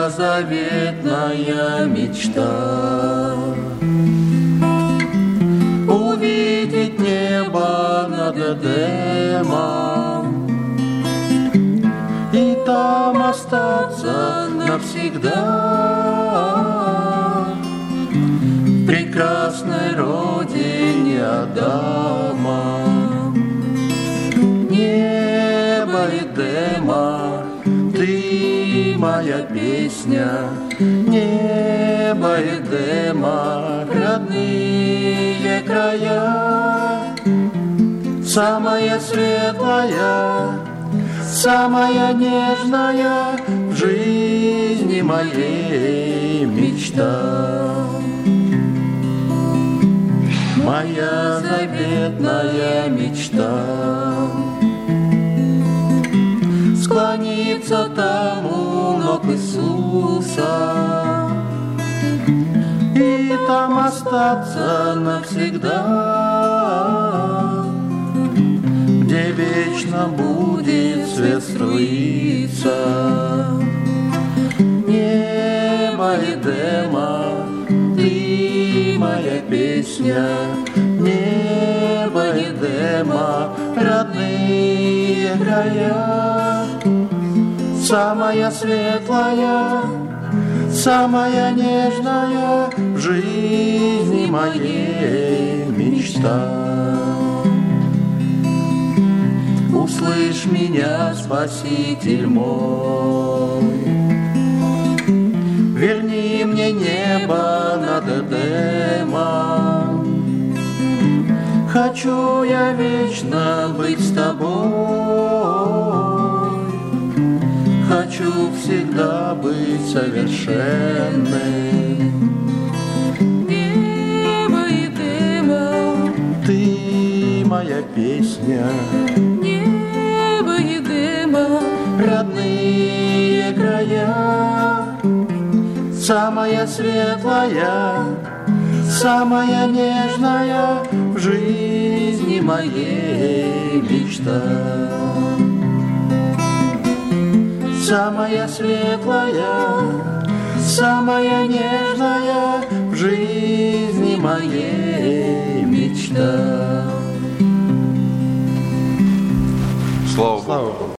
моя заветная мечта. Увидеть небо над Эдемом и там остаться навсегда, в прекрасной родине Адама. Небо Эдема, ты моя песня, небо Эдема, родные края, самая светлая, самая нежная в жизни моей мечта. Моя заветная мечта склониться там у ног Иисуса и там остаться навсегда, где вечно будет свет струиться. Небо Эдема, ты моя песня, небо Эдема, родные края, самая светлая, самая нежная в жизни моей мечта. Услышь меня, Спаситель мой, верни мне небо над Эдемом. Хочу я вечно быть с тобой, хочу всегда быть совершенным. Небо Эдема, ты моя песня, небо Эдема, родные края, самая светлая, самая нежная в жизни моей мечта. Самая светлая, самая нежная в жизни моей мечта. Слава Богу.